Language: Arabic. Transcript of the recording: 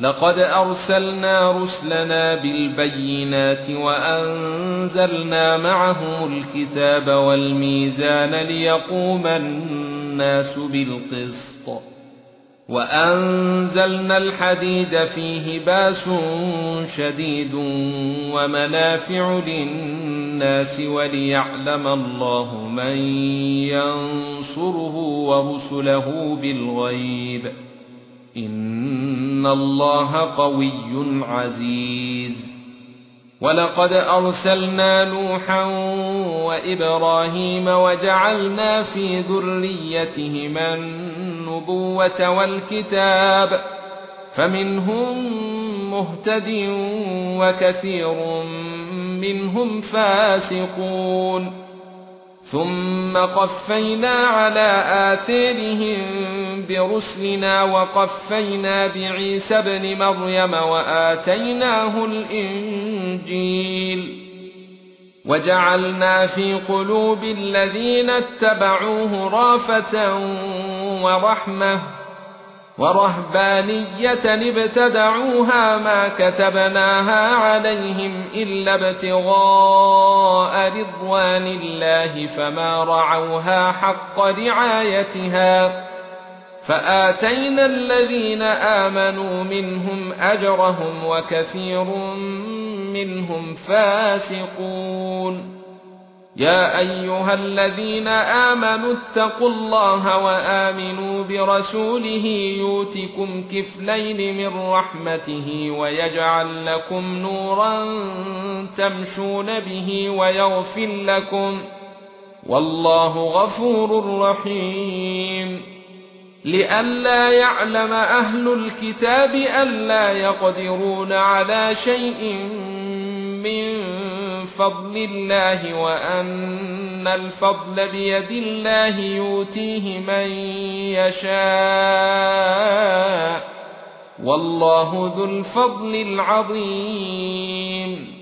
لقد أرسلنا رسلنا بالبينات وأنزلنا معهم الكتاب والميزان ليقوم الناس بالقسط وأنزلنا الحديد فيه بأس شديد ومنافع للناس وليعلم الله من ينصره ورسله بالغيب إن الله قوي عزيز ولقد أرسلنا نوحا وإبراهيم وجعلنا في ذريتهما النبوة والكتاب فمنهم مهتد وكثير منهم فاسقون ثم قفينا على آثارهم برسلنا وقفينا بعيسى ابن مريم وآتيناه الإنجيل وجعلنا في قلوب الذين اتبعوه رأفة ورحمة ورهبانية ابتدعوها ما كتبناها عليهم إلا ابتغاء رضوان الله فما رعوها حق رعايتها فآتينا الذين آمنوا منهم أجرهم وكثير منهم فاسقون يا أيها الذين آمنوا اتقوا الله وآمنوا برسوله يؤتكم كفلين من رحمته ويجعل لكم نورا تمشون به ويغفر لكم والله غفور رحيم لئلا يعلم أهل الكتاب ألا يقدرون على شيء من فضل الله وأن الفضل بيد الله يؤتيه من يشاء والله ذو الفضل العظيم